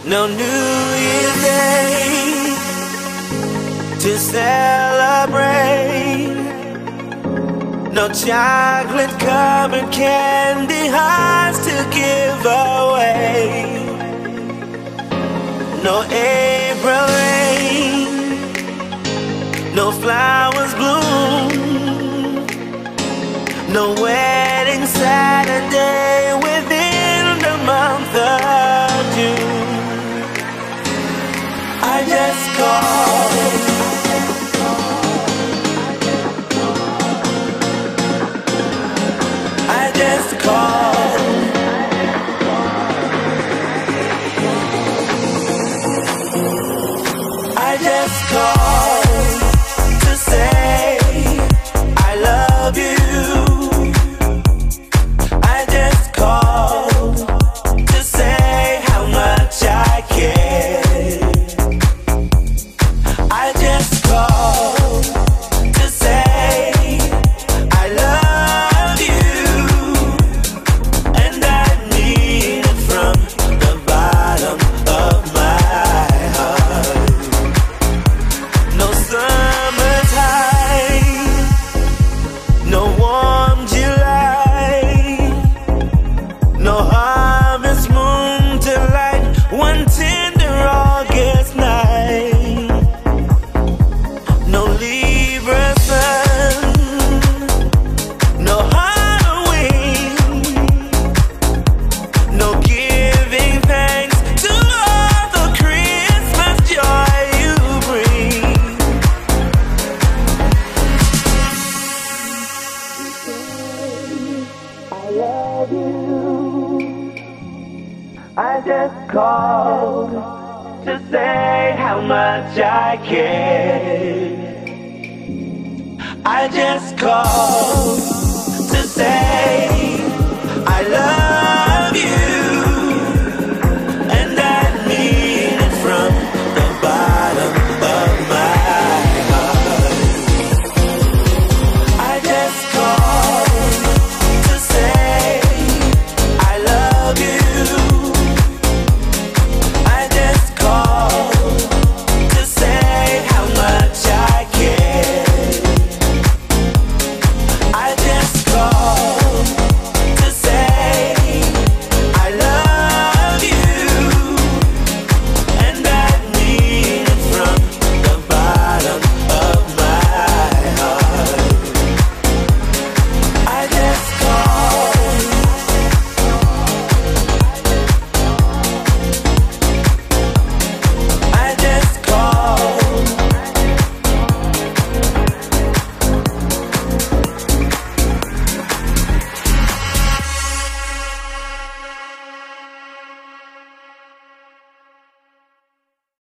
No New Year's Day to celebrate. No chocolate-covered candy hearts to give away. No April rain, no flowers bloom, no wedding Saturday within the month of June. I just called. I just called. I just called to say I love you. I just called to say how much I care. I just called to say I love you, and I mean it from the bottom of my heart. No summertime, no warm July, no harvest moon to light one tender August night. No Libra sun, no Halloween, no giving thanks to all the Christmas joy you bring. I love you. I just called to say how much I care. I just called to say I love you.